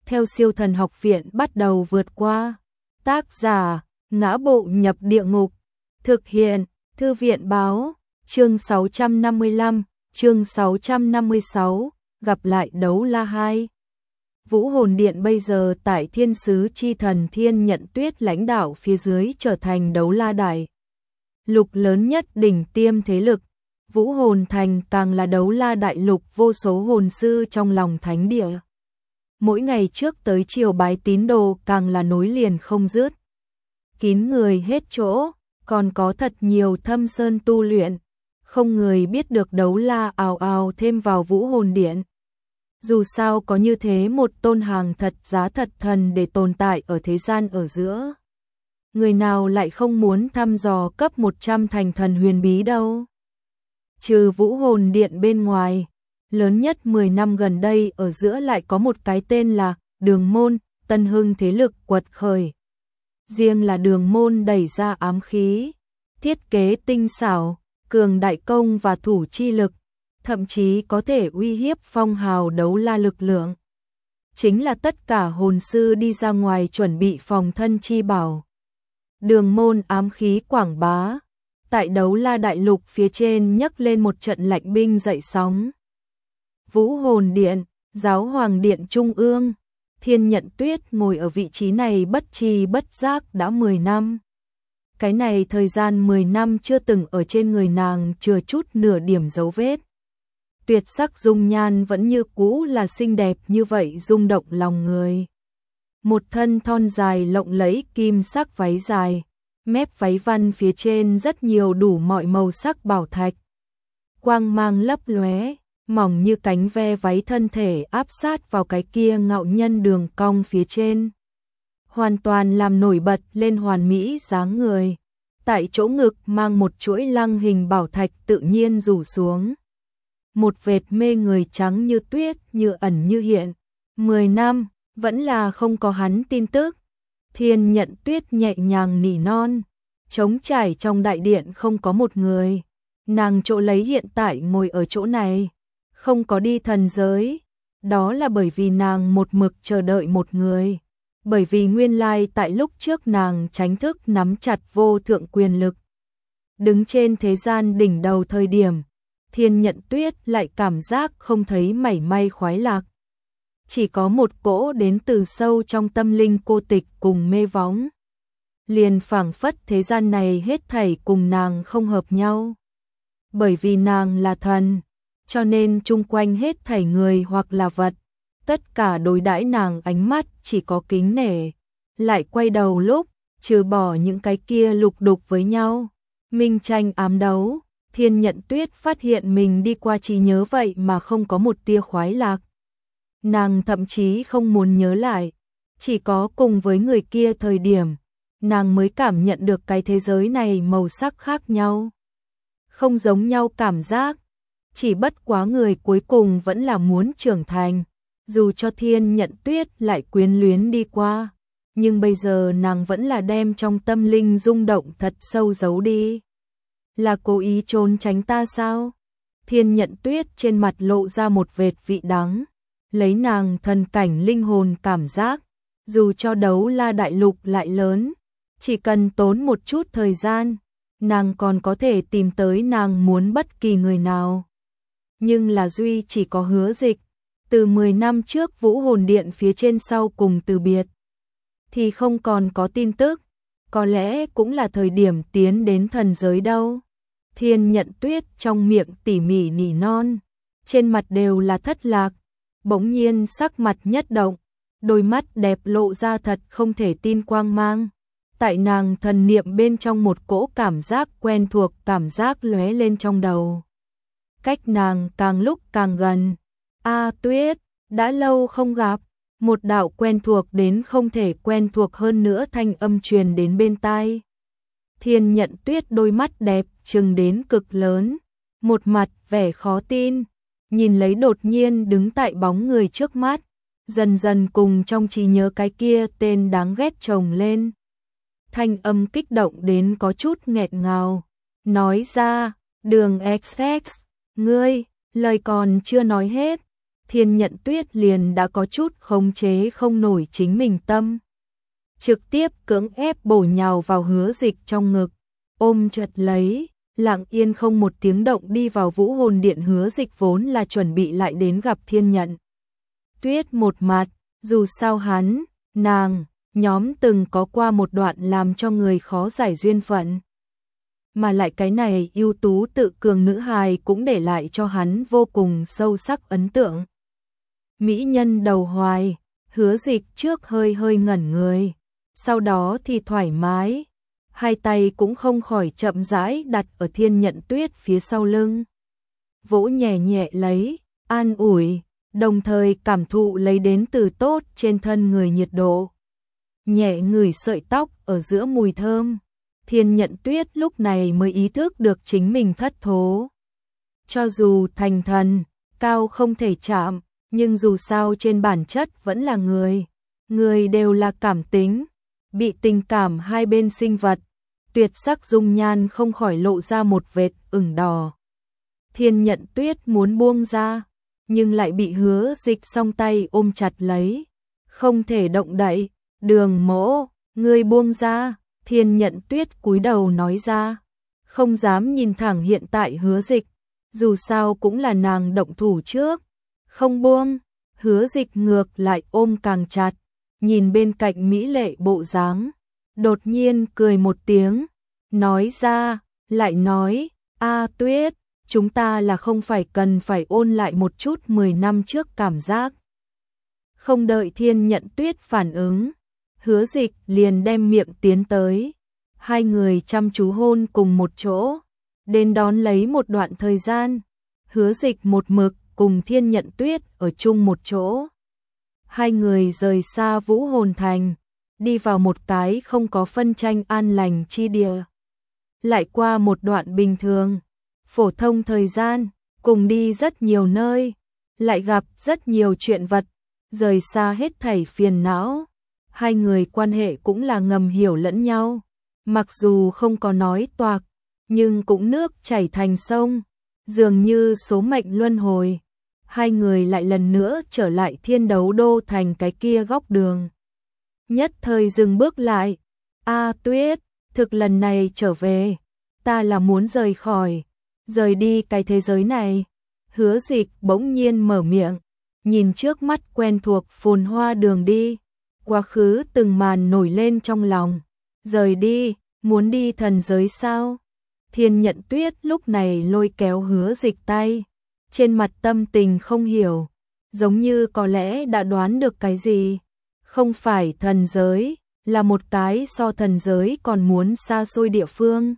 theo Siêu Thần Học Viện bắt đầu vượt qua. Tác giả: Ngã Bộ Nhập Địa Ngục. Thực hiện: Thư viện báo. Chương 655, chương 656, gặp lại Đấu La 2. Vũ Hồn Điện bây giờ tại Thiên Sứ Chi Thần Thiên Nhận Tuyết lãnh đạo phía dưới trở thành Đấu La đại lục lớn nhất đỉnh tiêm thế lực. Vũ Hồn Thành càng là Đấu La đại lục vô số hồn sư trong lòng thánh địa. Mỗi ngày trước tới chiều bái tín đồ càng là nối liền không dứt. Kín người hết chỗ, còn có thật nhiều thâm sơn tu luyện. Không người biết được Đấu La ào ào thêm vào Vũ Hồn Điện. Dù sao có như thế một tôn hàng thật giá thật thần để tồn tại ở thế gian ở giữa. Người nào lại không muốn thăm dò cấp 100 thành thần huyền bí đâu. Trừ Vũ Hồn Điện bên ngoài, lớn nhất 10 năm gần đây ở giữa lại có một cái tên là Đường Môn, tân hưng thế lực quật khởi. Riêng là Đường Môn đẩy ra ám khí, thiết kế tinh xảo, cường đại công và thủ chi lực, thậm chí có thể uy hiếp phong hào Đấu La lực lượng. Chính là tất cả hồn sư đi ra ngoài chuẩn bị phòng thân chi bảo. Đường Môn ám khí quảng bá, tại Đấu La đại lục phía trên nhấc lên một trận lạnh binh dậy sóng. Vũ Hồn Điện, Giáo Hoàng Điện Trung ương, Thiên Nhận Tuyết ngồi ở vị trí này bất tri bất giác đã 10 năm. Cái này thời gian 10 năm chưa từng ở trên người nàng chừa chút nửa điểm dấu vết. Tuyệt sắc dung nhan vẫn như cũ là xinh đẹp như vậy rung động lòng người. Một thân thon dài lộng lẫy kim sắc váy dài, mép váy văn phía trên rất nhiều đủ mọi màu sắc bảo thạch. Quang mang lấp lóe, mỏng như cánh ve váy thân thể áp sát vào cái kia ngạo nhân đường cong phía trên. Hoàn toàn làm nổi bật lên hoàn mỹ dáng người. Tại chỗ ngực mang một chuỗi lăng hình bảo thạch tự nhiên rủ xuống. Một vệt mê người trắng như tuyết, như ẩn như hiện. 10 năm, vẫn là không có hắn tin tức. Thiên Nhận Tuyết nhẹ nhàng nỉ non. Trống trải trong đại điện không có một người. Nàng chỗ lấy hiện tại ngồi ở chỗ này. Không có đi thần giới. Đó là bởi vì nàng một mực chờ đợi một người. Bởi vì nguyên lai tại lúc trước nàng tránh thức nắm chặt vô thượng quyền lực. Đứng trên thế gian đỉnh đầu thời điểm, Thiên Nhận Tuyết lại cảm giác không thấy mảy may khoái lạc. Chỉ có một cỗ đến từ sâu trong tâm linh cô tịch cùng mê vóng. Liền phảng phất thế gian này hết thảy cùng nàng không hợp nhau. Bởi vì nàng là thần, cho nên chung quanh hết thảy người hoặc là vật. Tất cả đối đãi nàng ánh mắt chỉ có kính nể. Lại quay đầu lúc, trừ bỏ những cái kia lục đục với nhau. Minh tranh ám đấu, Thiên Nhận Tuyết phát hiện mình đi qua trí nhớ vậy mà không có một tia khoái lạc. Nàng thậm chí không muốn nhớ lại. Chỉ có cùng với người kia thời điểm, nàng mới cảm nhận được cái thế giới này màu sắc khác nhau. Không giống nhau cảm giác. Chỉ bất quá người cuối cùng vẫn là muốn trưởng thành. Dù cho Thiên Nhận Tuyết lại quyến luyến đi qua, nhưng bây giờ nàng vẫn là đem trong tâm linh rung động thật sâu giấu đi. Là cố ý trốn tránh ta sao? Thiên Nhận Tuyết trên mặt lộ ra một vệt vị đắng, lấy nàng thần cảnh linh hồn cảm giác, dù cho Đấu La đại lục lại lớn, chỉ cần tốn một chút thời gian, nàng còn có thể tìm tới nàng muốn bất kỳ người nào. Nhưng là duy chỉ có Hứa Dịch, từ 10 năm trước Vũ Hồn Điện phía trên sau cùng từ biệt, thì không còn có tin tức, có lẽ cũng là thời điểm tiến đến thần giới đâu. Thiên Nhận Tuyết trong miệng tỉ mỉ nỉ non, trên mặt đều là thất lạc, bỗng nhiên sắc mặt nhất động, đôi mắt đẹp lộ ra thật không thể tin quang mang. Tại nàng thần niệm bên trong một cỗ cảm giác quen thuộc cảm giác lóe lên trong đầu. Cách nàng càng lúc càng gần. A Tuyết, đã lâu không gặp, một đạo quen thuộc đến không thể quen thuộc hơn nữa thanh âm truyền đến bên tai. Thiên Nhận Tuyết đôi mắt đẹp trừng đến cực lớn, một mặt vẻ khó tin, nhìn lấy đột nhiên đứng tại bóng người trước mắt, dần dần cùng trong trí nhớ cái kia tên đáng ghét chồng lên. Thanh âm kích động đến có chút nghẹt ngào, nói ra, Đường XX, ngươi, lời còn chưa nói hết, Thiên Nhận Tuyết liền đã có chút khống chế không nổi chính mình tâm. Trực tiếp cưỡng ép bổ nhào vào Hứa Dịch trong ngực, ôm chặt lấy, lặng yên không một tiếng động đi vào Vũ Hồn Điện. Hứa Dịch vốn là chuẩn bị lại đến gặp Thiên Nhận Tuyết một mặt, dù sao hắn, nàng, nhóm từng có qua một đoạn làm cho người khó giải duyên phận. Mà lại cái này ưu tú tự cường nữ hài cũng để lại cho hắn vô cùng sâu sắc ấn tượng. Mỹ nhân đầu hoài, Hứa Dịch trước hơi hơi ngẩn người, sau đó thì thoải mái, hai tay cũng không khỏi chậm rãi đặt ở Thiên Nhận Tuyết phía sau lưng. Vỗ nhẹ nhẹ lấy, an ủi, đồng thời cảm thụ lấy đến từ tốt trên thân người nhiệt độ. Nhẹ ngửi sợi tóc ở giữa mùi thơm, Thiên Nhận Tuyết lúc này mới ý thức được chính mình thất thố. Cho dù thành thần, cao không thể chạm, nhưng dù sao trên bản chất vẫn là người. Người đều là cảm tính, bị tình cảm hai bên sinh vật, tuyệt sắc dung nhan không khỏi lộ ra một vệt ửng đỏ. Thiên Nhận Tuyết muốn buông ra, nhưng lại bị Hứa Dịch song tay ôm chặt lấy, không thể động đậy. Đường Mỗ, ngươi buông ra. Thiên Nhận Tuyết cúi đầu nói ra, không dám nhìn thẳng hiện tại Hứa Dịch, dù sao cũng là nàng động thủ trước. Không buông, Hứa Dịch ngược lại ôm càng chặt, nhìn bên cạnh mỹ lệ bộ dáng, đột nhiên cười một tiếng, nói ra, lại nói, a Tuyết, chúng ta là không phải cần phải ôn lại một chút 10 năm trước cảm giác. Không đợi Thiên Nhận Tuyết phản ứng, Hứa Dịch liền đem miệng tiến tới, hai người chăm chú hôn cùng một chỗ, đến đón lấy một đoạn thời gian, Hứa Dịch một mực cùng Thiên Nhận Tuyết ở chung một chỗ. Hai người rời xa Vũ Hồn Thành, đi vào một cái không có phân tranh an lành chi địa. Lại qua một đoạn bình thường, phổ thông thời gian, cùng đi rất nhiều nơi, lại gặp rất nhiều chuyện vật, rời xa hết thảy phiền não. Hai người quan hệ cũng là ngầm hiểu lẫn nhau, mặc dù không có nói toạc, nhưng cũng nước chảy thành sông, dường như số mệnh luân hồi. Hai người lại lần nữa trở lại Thiên Đấu Đô thành cái kia góc đường. Nhất thời dừng bước lại, a Tuyết, thực lần này trở về, ta là muốn rời đi cái thế giới này. Hứa Dịch bỗng nhiên mở miệng, nhìn trước mắt quen thuộc phồn hoa đường đi. Quá khứ từng màn nổi lên trong lòng. Rời đi, muốn đi thần giới sao? Thiên Nhận Tuyết lúc này lôi kéo Hứa Dịch tay, trên mặt tâm tình không hiểu, giống như có lẽ đã đoán được cái gì. Không phải thần giới, là một cái so thần giới còn muốn xa xôi địa phương.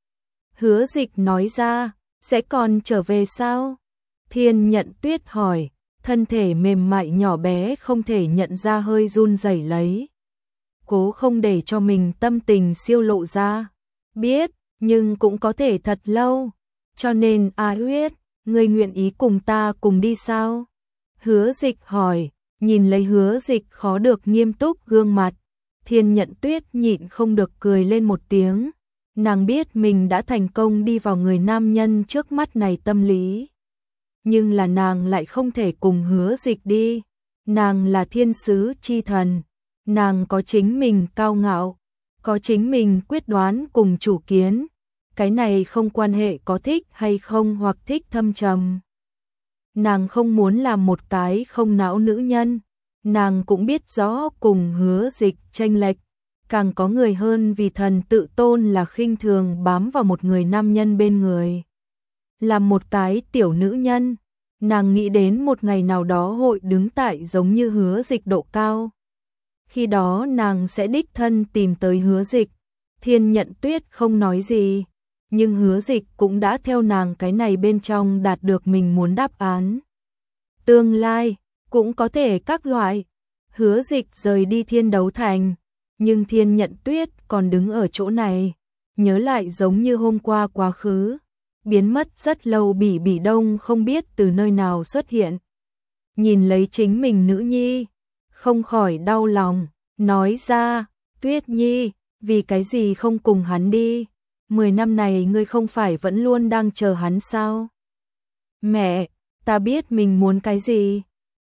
Hứa Dịch nói ra, sẽ còn trở về sao? Thiên Nhận Tuyết hỏi, thân thể mềm mại nhỏ bé không thể nhận ra hơi run rẩy lấy. Cố không để cho mình tâm tình siêu lộ ra. Biết, nhưng cũng có thể thật lâu. Cho nên Tuyết, ngươi nguyện ý cùng ta cùng đi sao? Hứa Dịch hỏi, nhìn lấy Hứa Dịch khó được nghiêm túc gương mặt. Thiên Nhận Tuyết nhịn không được cười lên một tiếng. Nàng biết mình đã thành công đi vào người nam nhân trước mắt này tâm lý. Nhưng là nàng lại không thể cùng Hứa Dịch đi. Nàng là thiên sứ chi thần. Nàng có chính mình cao ngạo, có chính mình quyết đoán cùng chủ kiến. Cái này không quan hệ có thích hay không hoặc thích thâm trầm. Nàng không muốn làm một cái không não nữ nhân. Nàng cũng biết rõ cùng Hứa Dịch chênh lệch. Càng có người hơn vì thần tự tôn là khinh thường bám vào một người nam nhân bên người. Làm một cái tiểu nữ nhân, nàng nghĩ đến một ngày nào đó hội đứng tại giống như Hứa Dịch độ cao. Khi đó nàng sẽ đích thân tìm tới Hứa Dịch. Thiên Nhận Tuyết không nói gì, nhưng Hứa Dịch cũng đã theo nàng cái này bên trong đạt được mình muốn đáp án. Tương lai, cũng có thể các loại. Hứa Dịch rời đi Thiên Đấu Thành, nhưng Thiên Nhận Tuyết còn đứng ở chỗ này, nhớ lại giống như hôm qua quá khứ. Biến mất rất lâu Bỉ Bỉ Đông không biết từ nơi nào xuất hiện. Nhìn lấy chính mình nữ nhi, không khỏi đau lòng, nói ra, Tuyết Nhi, vì cái gì không cùng hắn đi? 10 năm này ngươi không phải vẫn luôn đang chờ hắn sao? Mẹ, ta biết mình muốn cái gì,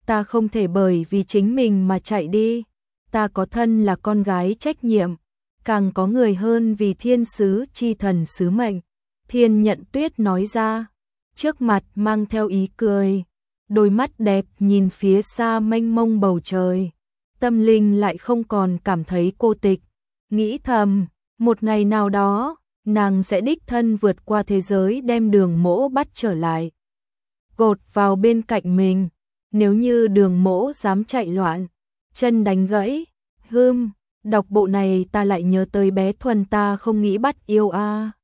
ta không thể bởi vì chính mình mà chạy đi, ta có thân là con gái trách nhiệm, càng có người hơn vì thiên sứ chi thần sứ mệnh. Thiên Nhận Tuyết nói ra, trước mặt mang theo ý cười, đôi mắt đẹp nhìn phía xa mênh mông bầu trời, tâm linh lại không còn cảm thấy cô tịch, nghĩ thầm, một ngày nào đó, nàng sẽ đích thân vượt qua thế giới đem Đường Mỗ bắt trở lại, gột vào bên cạnh mình, nếu như Đường Mỗ dám chạy loạn, chân đánh gãy, đọc bộ này ta lại nhớ tới bé Thuần ta không nghĩ bắt yêu a.